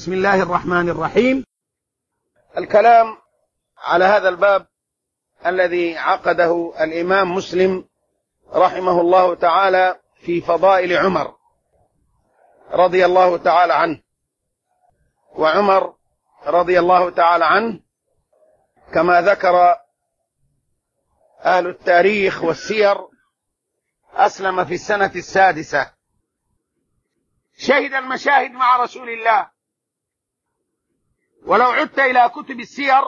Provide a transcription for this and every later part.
بسم الله الرحمن الرحيم. الكلام على هذا الباب الذي عقده الإمام مسلم رحمه الله تعالى في فضائل عمر رضي الله تعالى عنه. وعمر رضي الله تعالى عنه كما ذكر أهل التاريخ والسير أسلم في السنة 6. شهد المشاهد مع رسول الله، ولو عدت إلى كتب السير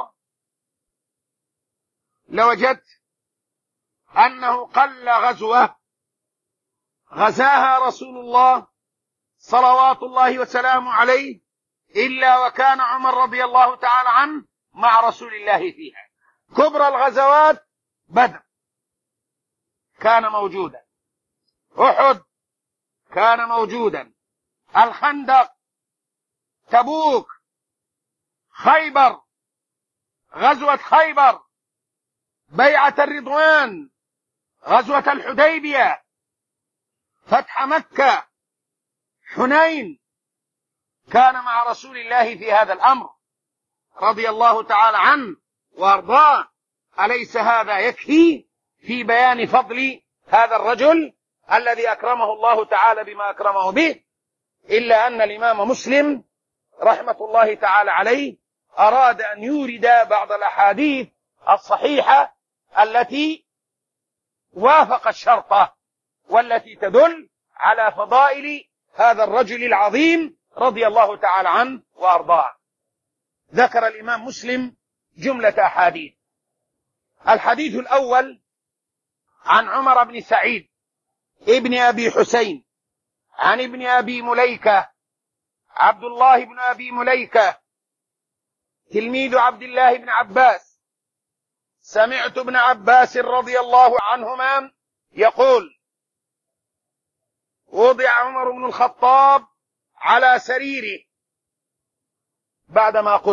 لوجدت أنه قل غزوة غزاها رسول الله صلوات الله وسلامه عليه إلا وكان عمر رضي الله تعالى عنه مع رسول الله فيها. كبرى الغزوات بدر كان موجودا، أحد كان موجودا، الخندق، تبوك، خيبر، غزوة خيبر، بيعة الرضوان، غزوة الحديبية، فتح مكة، حنين، كان مع رسول الله في هذا الأمر رضي الله تعالى عنه وارضاه. أليس هذا يكفي في بيان فضل هذا الرجل الذي أكرمه الله تعالى بما أكرمه به؟ إلا أن الإمام مسلم رحمة الله تعالى عليه أراد أن يورد بعض الأحاديث الصحيحة التي وافق الشرط والتي تدل على فضائل هذا الرجل العظيم رضي الله تعالى عنه وأرضاه. ذكر الإمام مسلم جملة أحاديث. الحديث الأول عن عمر بن سعيد ابن أبي حسين عن ابن أبي مليكة عبد الله بن أبي مليكة تلميذ عبد الله بن عباس: سمعت ابن عباس رضي الله عنهما يقول: وضع عمر بن الخطاب على سريره بعدما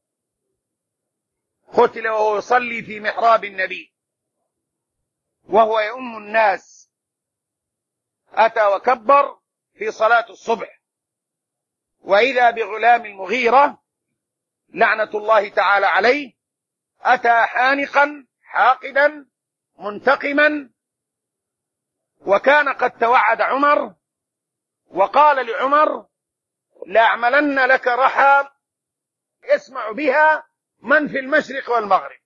قتل وهو يصلي في محراب النبي وهو يؤم الناس. أتى وكبر في صلاة الصبح، وإذا بغلام المغيرة لعنة الله تعالى عليه أتى حانقا حاقدا منتقما، وكان قد توعد عمر وقال لعمر: لأعملن لك رحى يسمع بها من في المشرق والمغرب.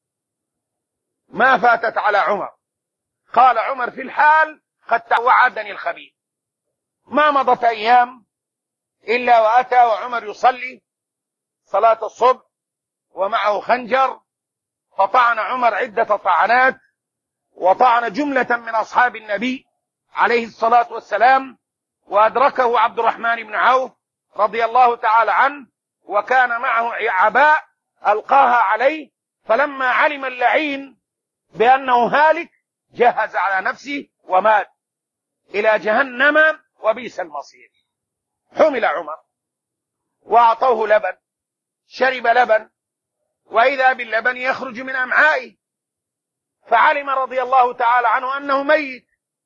ما فاتت على عمر. قال عمر في الحال: قد توعدني الخبيث. ما مضت أيام إلا وأتى وعمر يصلي صلاة الصبح ومعه خنجر، فطعن عمر عدة طعنات، وطعن جملة من أصحاب النبي عليه الصلاة والسلام، وأدركه عبد الرحمن بن عوف رضي الله تعالى عنه، وكان معه عباء ألقاها عليه، فلما علم اللعين بأنه هالك جهز على نفسه ومات إلى جهنم وبئس المصير. حمل عمر وأعطوه لبن، شرب لبن، وإذا باللبن يخرج من أمعائه، فعلم رضي الله تعالى عنه أنه ميت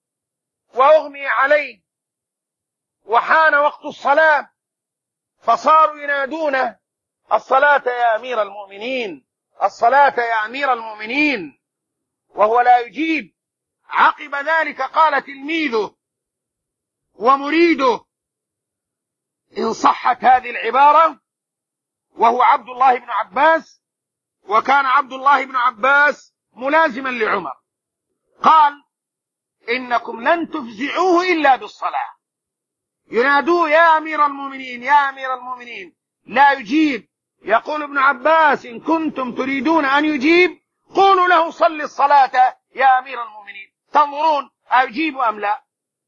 وأغمي عليه، وحان وقت الصلاة، فصاروا ينادونه: الصلاة يا أمير المؤمنين، الصلاة يا أمير المؤمنين، وهو لا يجيب. عقب ذلك قال تلميذه ومريده، إن صحت هذه العبارة، وهو عبد الله بن عباس، وكان عبد الله بن عباس ملازما لعمر، قال: إنكم لن تفزعوه إلا بالصلاة. ينادوه: يا أمير المؤمنين، يا أمير المؤمنين، لا يجيب. يقول ابن عباس: إن كنتم تريدون أن يجيب قولوا له: صل الصلاة يا أمير المؤمنين، تنظرون أيجيب أم لا.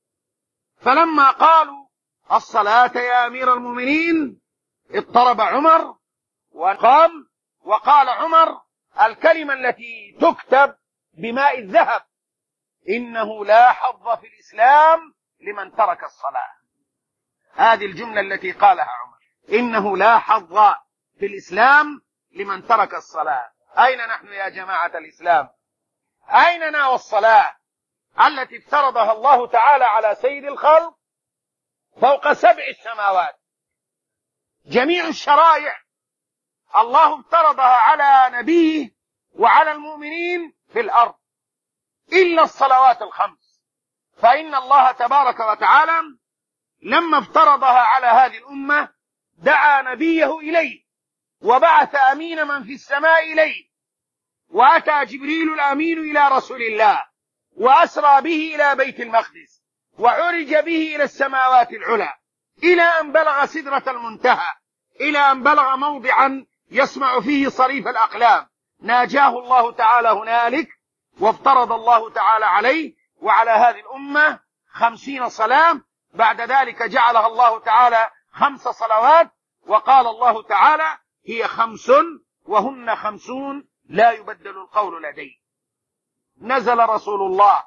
فلما قالوا: الصلاة يا أمير المؤمنين، اضطرب عمر وقام، وقال عمر الكلمة التي تكتب بماء الذهب: إنه لا حظ في الإسلام لمن ترك الصلاة. هذه الجملة التي قالها عمر: إنه لا حظ في الإسلام لمن ترك الصلاة. أين نحن يا جماعة الإسلام؟ أيننا والصلاة التي افترضها الله تعالى على سيد الخلق فوق 7 السماوات؟ جميع الشرائع الله افترضها على نبيه وعلى المؤمنين في الأرض إلا الصلوات الخمس، فإن الله تبارك وتعالى لما افترضها على هذه الأمة دعا نبيه إليه، وبعث أمين من في السماء إليه، وأتى جبريل الأمين إلى رسول الله، وأسرى به إلى بيت المقدس، وعرج به إلى السماوات العلى، إلى أن بلغ سدرة المنتهى، إلى أن بلغ موضعا يسمع فيه صريف الأقلام، ناجاه الله تعالى هنالك، وافترض الله تعالى عليه وعلى هذه الأمة 50 صلاة. بعد ذلك جعلها الله تعالى 5 صلوات، وقال الله تعالى: هي 5 وهن 50 لا يبدل القول لدي. نزل رسول الله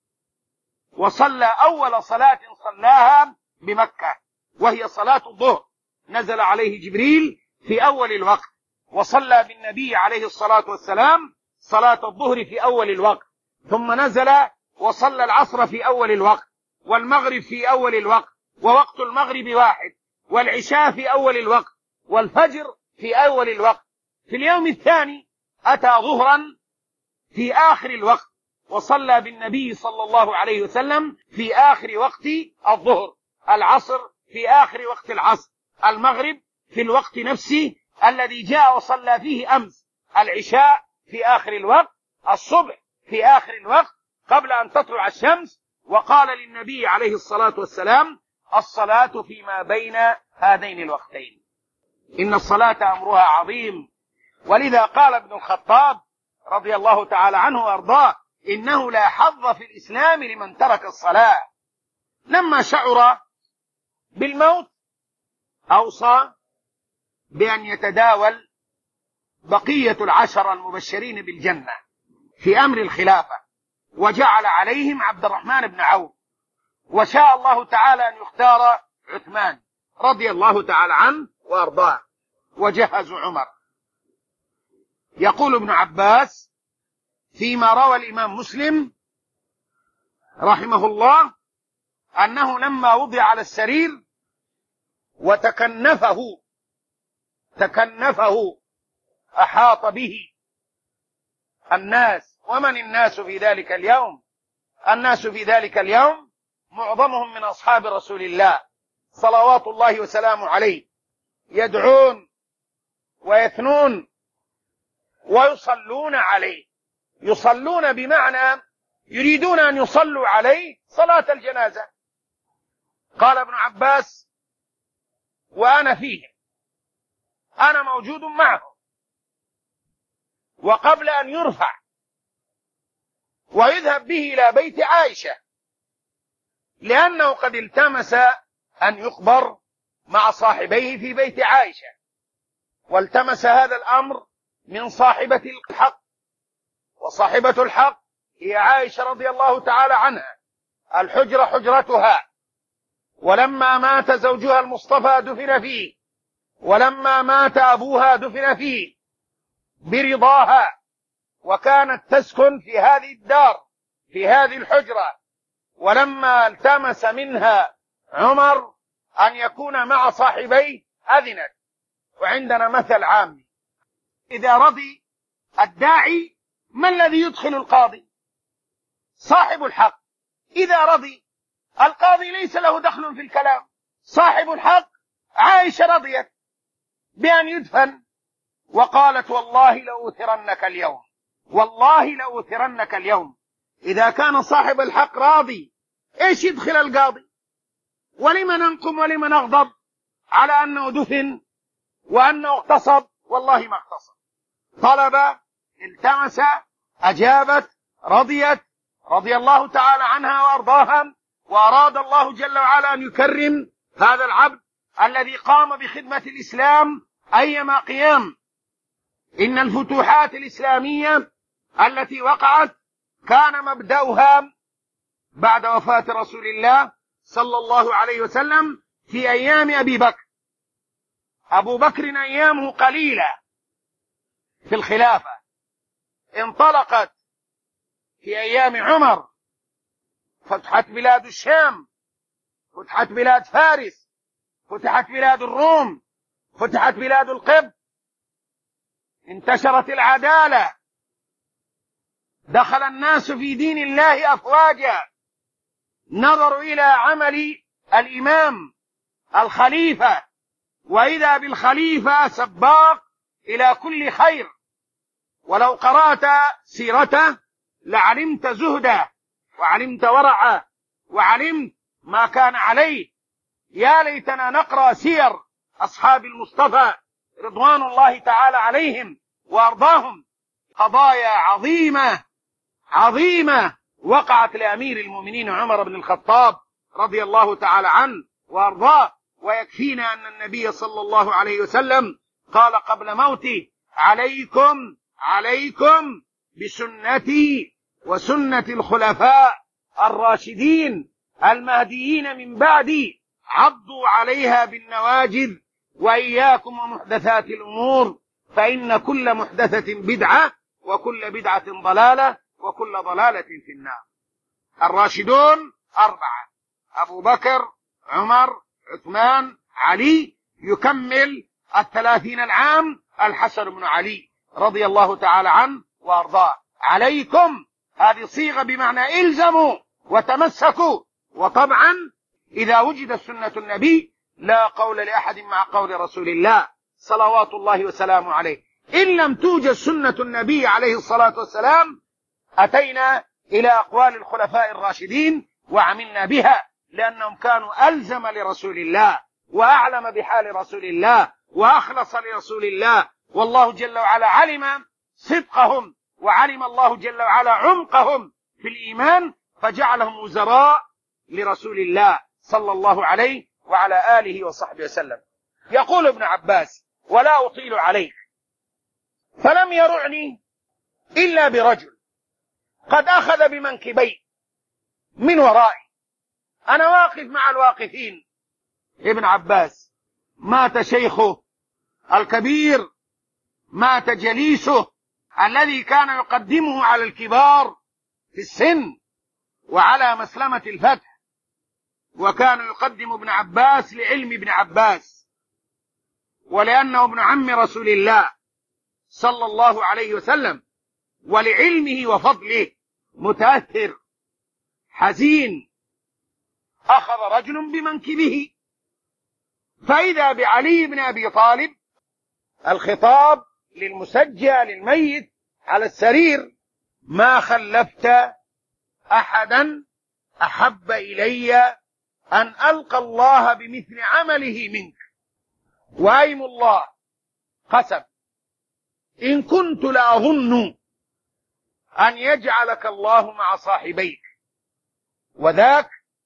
وصلى أول صلاة صلاها بمكة وهي صلاة الظهر، نزل عليه جبريل في أول الوقت، وصلى بالنبي عليه الصلاة والسلام صلاة الظهر في أول الوقت، ثم نزل وصلى العصر في أول الوقت، والمغرب في أول الوقت، ووقت المغرب واحد، والعشاء في أول الوقت، والفجر في أول الوقت. في اليوم الثاني أتى ظهرا في آخر الوقت، وصلى بالنبي صلى الله عليه وسلم في آخر وقت الظهر، العصر في آخر وقت العصر، المغرب في الوقت نفسه الذي جاء وصلى فيه أمس، العشاء في آخر الوقت، الصبح في آخر الوقت قبل أن تطلع الشمس. وقال للنبي عليه الصلاة والسلام: الصلاة فيما بين هذين الوقتين. إن الصلاة أمرها عظيم، ولذا قال ابن الخطاب رضي الله تعالى عنه وأرضاه: إنه لا حظ في الإسلام لمن ترك الصلاة. لما شعر بالموت أوصى بأن يتداول بقية 10 المبشرين بالجنة في أمر الخلافة، وجعل عليهم عبد الرحمن بن عوف، وشاء الله تعالى أن يختار عثمان رضي الله تعالى عنه وأرضاه، وجهز عمر. يقول ابن عباس فيما روى الإمام مسلم رحمه الله أنه لما وضع على السرير وتكنفه أحاط به الناس. ومن الناس في ذلك اليوم؟ الناس في ذلك اليوم معظمهم من أصحاب رسول الله صلوات الله وسلامه عليه، يدعون ويثنون ويصلون عليه. يصلون بمعنى يريدون أن يصلوا عليه صلاة الجنازة. قال ابن عباس: وأنا فيهم، أنا موجود معهم. وقبل أن يرفع ويذهب به إلى بيت عائشة، لأنه قد التمس أن يقبر مع صاحبيه في بيت عائشة، والتمس هذا الأمر من صاحبة الحق، وصاحبة الحق هي عائشة رضي الله تعالى عنها، الحجرة حجرتها، ولما مات زوجها المصطفى دفن فيه، ولما مات أبوها دفن فيه برضاها، وكانت تسكن في هذه الدار في هذه الحجرة. ولما التمس منها عمر أن يكون مع صاحبيه أذنت. وعندنا مثل عام: إذا رضي الداعي ما الذي يدخل القاضي؟ صاحب الحق. إذا رضي القاضي ليس له دخل في الكلام، صاحب الحق. عائشة رضيت بأن يدفن، وقالت: والله لأوثرنك اليوم، والله لأوثرنك اليوم. إذا كان صاحب الحق راضي، إيش يدخل القاضي؟ ولما ننقم ولما نغضب على أنه دفن وأنه اغتصب؟ والله ما اغتصب. طلب، التمس، أجابت، رضيت رضي الله تعالى عنها وأرضاها. وأراد الله جل وعلا أن يكرم هذا العبد الذي قام بخدمة الإسلام أيما قيام. إن الفتوحات الإسلامية التي وقعت كان مبدأها بعد وفاة رسول الله صلى الله عليه وسلم في أيام أبي بكر. أبو بكر أيامه قليلة في الخلافة، انطلقت في أيام عمر، فتحت بلاد الشام، فتحت بلاد فارس، فتحت بلاد الروم، فتحت بلاد القبط، انتشرت العدالة، دخل الناس في دين الله أفواجا، نظروا إلى عمل الإمام الخليفة، وإذا بالخليفة سباق إلى كل خير، ولو قرأت سيرته لعلمت زهده وعلمت ورعه وعلمت ما كان عليه. يا ليتنا نقرأ سير أصحاب المصطفى رضوان الله تعالى عليهم وأرضاهم. قضايا عظيمة عظيمة وقعت لأمير المؤمنين عمر بن الخطاب رضي الله تعالى عنه وأرضاه. ويكفينا أن النبي صلى الله عليه وسلم قال قبل موته: عليكم بسنتي وسنة الخلفاء الراشدين المهديين من بعدي، عضوا عليها بالنواجذ، وإياكم ومحدثات الأمور، فإن كل محدثة بدعة، وكل بدعة ضلالة، وكل ضلالة في النار. الراشدون 4: أبو بكر، عمر، عثمان، علي. يكمل 30 العام الحسن بن علي رضي الله تعالى عنه وأرضاه. عليكم هذه صيغة بمعنى إلزموا وتمسكوا. وطبعا إذا وجد سنة النبي لا قول لأحد مع قول رسول الله صلوات الله وسلامه عليه. إن لم توجد سنة النبي عليه الصلاة والسلام أتينا إلى أقوال الخلفاء الراشدين وعملنا بها، لأنهم كانوا ألزم لرسول الله وأعلم بحال رسول الله وأخلص لرسول الله. والله جل وعلا علم صدقهم، وعلم الله جل وعلا عمقهم في الإيمان، فجعلهم وزراء لرسول الله صلى الله عليه وعلى آله وصحبه وسلم. يقول ابن عباس: ولا أطيل عليك، فلم يرعني إلا برجل قد أخذ بمنكبي من ورائي. أنا واقف مع الواقفين. ابن عباس مات شيخه الكبير، مات جليسه الذي كان يقدمه على الكبار في السن وعلى مسلمة الفتح، وكان يقدم ابن عباس لعلم ابن عباس، ولأنه ابن عم رسول الله صلى الله عليه وسلم، ولعلمه وفضله متأثر حزين. أخذ رجل بمنكبه، فإذا بعلي بن أبي طالب، الخطاب للمسجى للميت على السرير: ما خلفت أحدا أحب إلي أن ألقى الله بمثل عمله منك، وأيم الله قسم إن كنت لأظن أن يجعلك الله مع صاحبيك، وذاك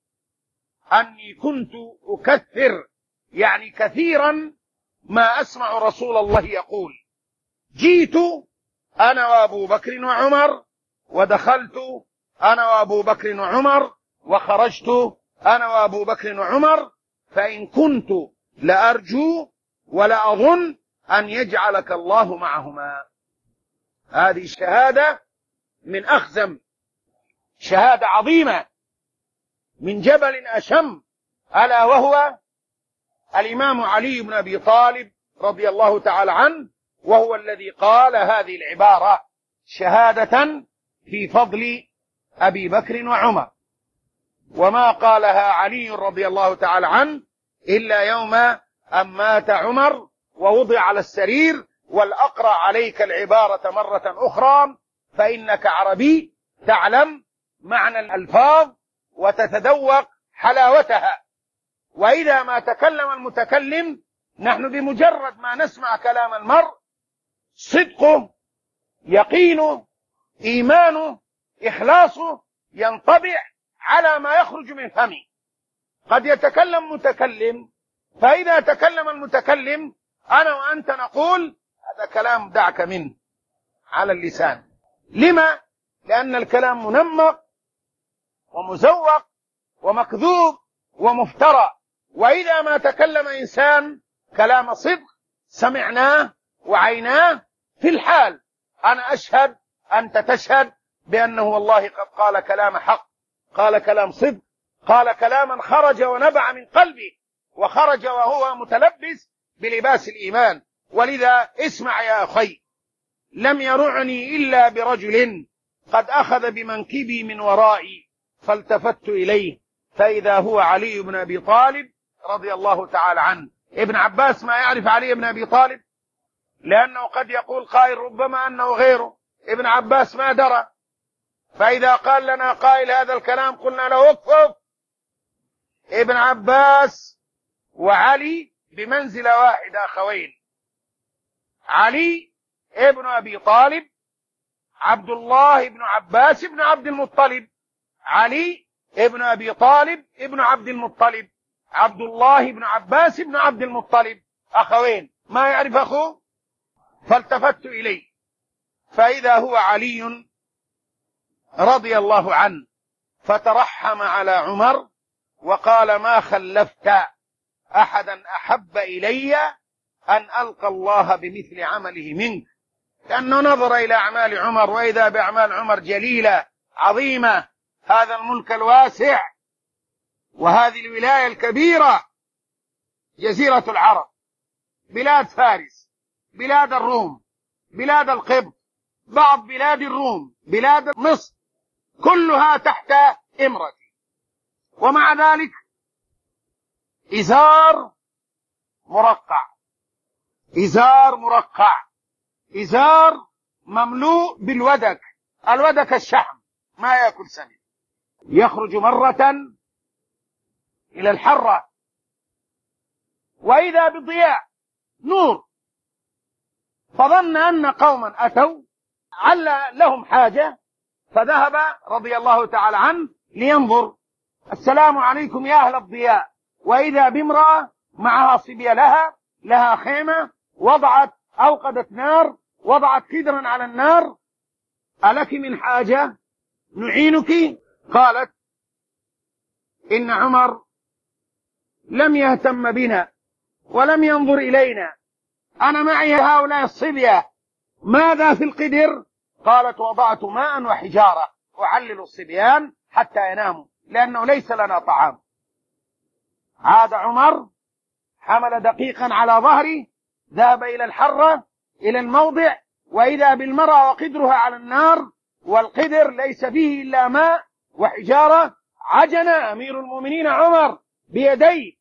أني كنت أكثر، يعني كثيرا ما أسمع رسول الله يقول: جيت أنا وأبو بكر وعمر، ودخلت أنا وأبو بكر وعمر، وخرجت أنا وأبو بكر وعمر، فإن كنت لأرجو ولا أظن أن يجعلك الله معهما. هذه الشهادة من أخزم، شهادة عظيمة من جبل أشم، ألا وهو الإمام علي بن أبي طالب رضي الله تعالى عنه، وهو الذي قال هذه العبارة: شهادة في فضل أبي بكر وعمر. وما قالها علي رضي الله تعالى عنه إلا يوم أن مات عمر ووضع على السرير: والأقرأ عليك العبارة مرة أخرى فإنك عربي تعلم معنى الألفاظ وتتذوق حلاوتها. وإذا ما تكلم المتكلم، نحن بمجرد ما نسمع كلام المرء صدقه، يقينه، إيمانه، إخلاصه ينطبع على ما يخرج من فمه. قد يتكلم متكلم، فإذا تكلم المتكلم أنا وأنت نقول هذا كلام دعك منه على اللسان. لما؟ لأن الكلام منمق ومزوق ومكذوب ومفترى. وإذا ما تكلم إنسان كلام صدق سمعناه وعيناه في الحال، أنا أشهد، أنت تشهد بأنه والله قد قال كلام حق، قال كلام صدق، قال كلاما خرج ونبع من قلبه، وخرج وهو متلبس بلباس الإيمان. ولذا اسمع يا أخي، لم يرعني إلا برجل قد أخذ بمنكبي من ورائي فالتفت إليه فإذا هو علي بن أبي طالب رضي الله تعالى عنه. ابن عباس ما يعرف علي بن أبي طالب، لأنه قد يقول قائل ربما أنه غيره، ابن عباس ما درى. فإذا قال لنا قائل هذا الكلام قلنا له اكفف، ابن عباس وعلي بمنزلة واحدة أخوين. علي ابن أبي طالب عبد الله بن عباس بن عبد المطلب، علي ابن أبي طالب ابن عبد المطلب، عبد الله بن عباس بن عبد المطلب، أخوين. ما يعرف أخوه؟ فالتفت إليه فإذا هو علي رضي الله عنه، فترحم على عمر وقال ما خلفت أحدا أحب إلي أن ألقى الله بمثل عمله منك، لأنه نظر إلى أعمال عمر، وإذا بأعمال عمر جليلة عظيمة، هذا الملك الواسع وهذه الولاية الكبيرة، جزيرة العرب، بلاد فارس، بلاد الروم، بلاد القبط، بعض بلاد الروم، بلاد مصر، كلها تحت إمرتي. ومع ذلك إزار مرقع، إزار مرقع، إزار مملوء بالودك، الودك الشحم ما يأكل سمن، يخرج مرة إلى الحرة وإذا بضياء نور، فظن أن قوما أتوا عل لهم حاجة، فذهب رضي الله تعالى عنه لينظر، السلام عليكم يا أهل الضياء، وإذا بامرأة معها صبية لها خيمة، أوقدت نار، وضعت كدرا على النار، ألك من حاجة نعينك؟ قالت إن عمر لم يهتم بنا ولم ينظر إلينا، أنا معي هؤلاء الصبية، ماذا في القدر؟ قالت وضعت ماء وحجارة أعلل الصبيان حتى يناموا لأنه ليس لنا طعام. عاد عمر حمل دقيقا على ظهره، ذهب إلى الحرة إلى الموضع، وإذا بالمرأة وقدرها على النار، والقدر ليس فيه إلا ماء وحجارة. عجن أمير المؤمنين عمر بيديه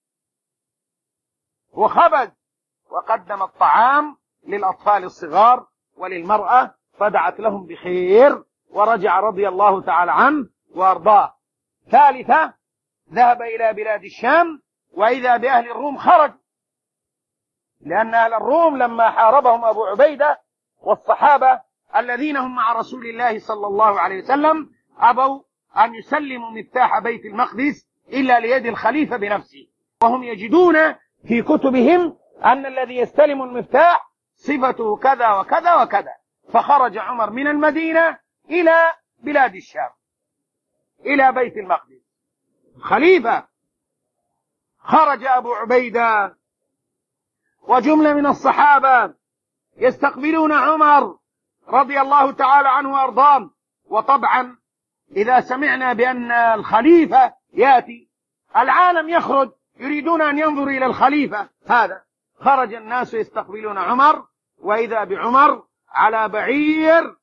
وخبز، وقدم الطعام للأطفال الصغار وللمرأة، فدعت لهم بخير، ورجع رضي الله تعالى عنه وأرضاه. ثالثة، ذهب إلى بلاد الشام، وإذا بأهل الروم خرج، لأن أهل الروم لما حاربهم أبو عبيدة والصحابة الذين هم مع رسول الله صلى الله عليه وسلم أبوا أن يسلموا مفتاح بيت المقدس إلا ليد الخليفة بنفسه، وهم يجدون في كتبهم أن الذي يستلم المفتاح صفته كذا وكذا وكذا. فخرج عمر من المدينة إلى بلاد الشام إلى بيت المقدس خليفة. خرج أبو عبيدة وجملة من الصحابة يستقبلون عمر رضي الله تعالى عنه وأرضاه. وطبعا إذا سمعنا بأن الخليفة يأتي، العالم يخرج يريدون أن ينظروا إلى الخليفة هذا. خرج الناس يستقبلون عمر، وإذا بعمر على بعير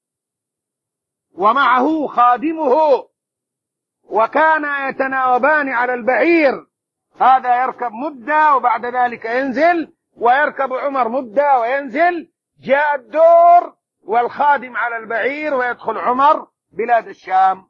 ومعه خادمه، وكان يتناوبان على البعير، هذا يركب مدة وبعد ذلك ينزل، ويركب عمر مدة وينزل. جاء الدور والخادم على البعير، ويدخل عمر بلاد الشام،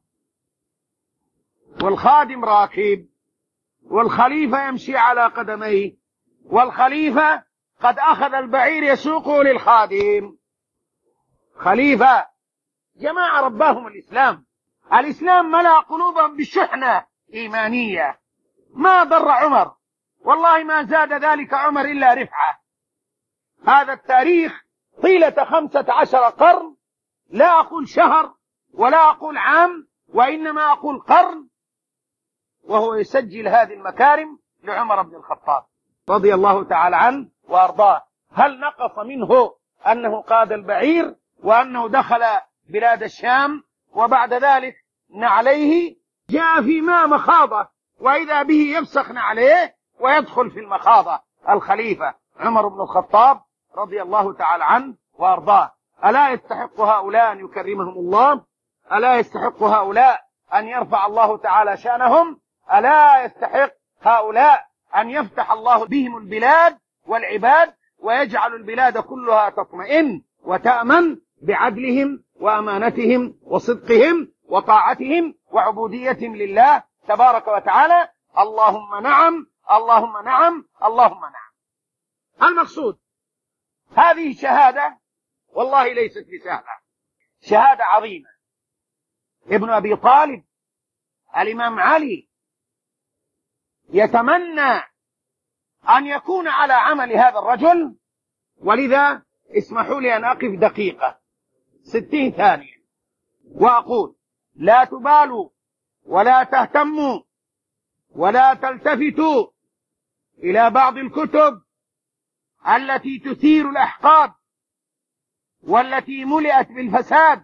والخادم راكب، والخليفة يمشي على قدميه، والخليفة قد أخذ البعير يسوقه للخادم. خليفة جماعة رباهم الإسلام، الإسلام ملأ قلوبهم بشحنة إيمانية. ما ضر عمر، والله ما زاد ذلك عمر إلا رفعة. هذا التاريخ طيلة 15 قرن، لا أقول شهر ولا أقول عام، وإنما أقول قرن، وهو يسجل هذه المكارم لعمر بن الخطاب رضي الله تعالى عنه وأرضاه. هل نقص منه أنه قاد البعير وأنه دخل بلاد الشام، وبعد ذلك نعليه جاء في ماء مخاضة، وإذا به يفسخ نعليه ويدخل في المخاضة الخليفة عمر بن الخطاب رضي الله تعالى عنه وأرضاه. ألا يستحق هؤلاء أن يكرمهم الله؟ ألا يستحق هؤلاء أن يرفع الله تعالى شأنهم؟ ألا يستحق هؤلاء أن يفتح الله بهم البلاد والعباد ويجعل البلاد كلها تطمئن وتأمن بعدلهم وأمانتهم وصدقهم وطاعتهم وعبوديتهم لله تبارك وتعالى؟ اللهم نعم، اللهم نعم، اللهم نعم. المقصود هذه شهادة والله ليست بسهلة، شهادة عظيمة. ابن أبي طالب الإمام علي يتمنى أن يكون على عمل هذا الرجل، ولذا اسمحوا لي أن أقف دقيقة 60 ثانية وأقول: لا تبالوا ولا تهتموا ولا تلتفتوا إلى بعض الكتب التي تثير الأحقاد والتي ملئت بالفساد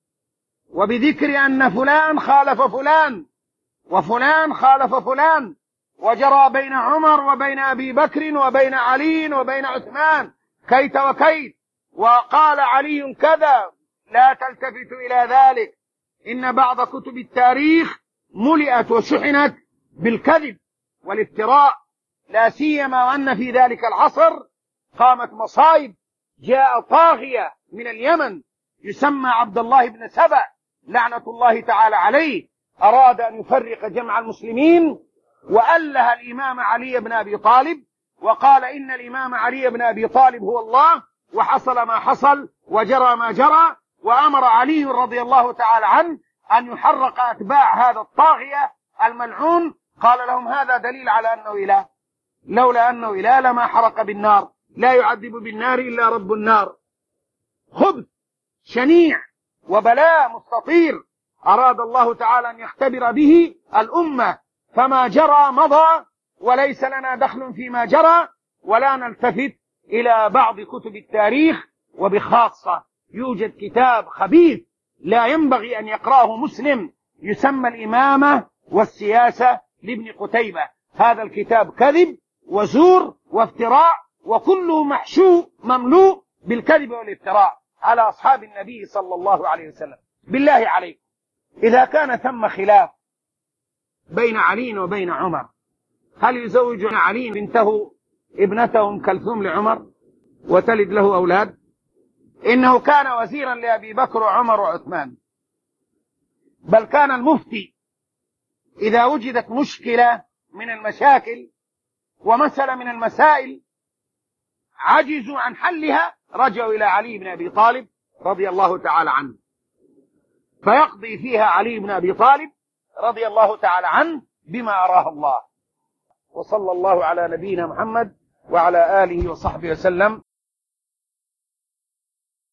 وبذكر أن فلان خالف فلان وفلان خالف فلان، وجرى بين عمر وبين أبي بكر وبين علي وبين عثمان كيت وكيت، وقال علي كذا. لا تلتفتوا إلى ذلك، إن بعض كتب التاريخ ملئت وشحنت بالكذب والافتراء، لا سيما وأن في ذلك العصر قامت مصائب. جاء طاغية من اليمن يسمى عبد الله بن سبأ لعنة الله تعالى عليه، أراد أن يفرق جمع المسلمين وأله الإمام علي بن أبي طالب وقال إن الإمام علي بن أبي طالب هو الله، وحصل ما حصل وجرى ما جرى، وأمر علي رضي الله تعالى عنه أن يحرق أتباع هذا الطاغية الملعون. قال لهم: هذا دليل على أنه إله، لولا أنه إله لما حرق بالنار، لا يعذب بالنار إلا رب النار. خبث شنيع وبلاء مستطير أراد الله تعالى أن يختبر به الأمة، فما جرى مضى وليس لنا دخل فيما جرى، ولا نلتفت إلى بعض كتب التاريخ. وبخاصة يوجد كتاب خبيث لا ينبغي أن يقرأه مسلم يسمى الإمامة والسياسة لابن قتيبة. هذا الكتاب كذب وزور وافتراء، وكله محشو مملوء بالكذب والافتراء على أصحاب النبي صلى الله عليه وسلم. بالله عليكم، إذا كان ثم خلاف بين علي وبين عمر، هل يزوج علي بنته ابنته أم كلثوم لعمر وتلد له أولاد؟ إنه كان وزيرا لأبي بكر وعمر وعثمان، بل كان المفتي إذا وجدت مشكلة من المشاكل ومسألة من المسائل عجزوا عن حلها رجعوا إلى علي بن أبي طالب رضي الله تعالى عنه، فيقضي فيها علي بن أبي طالب رضي الله تعالى عنه بما أراه الله. وصلى الله على نبينا محمد وعلى آله وصحبه وسلم.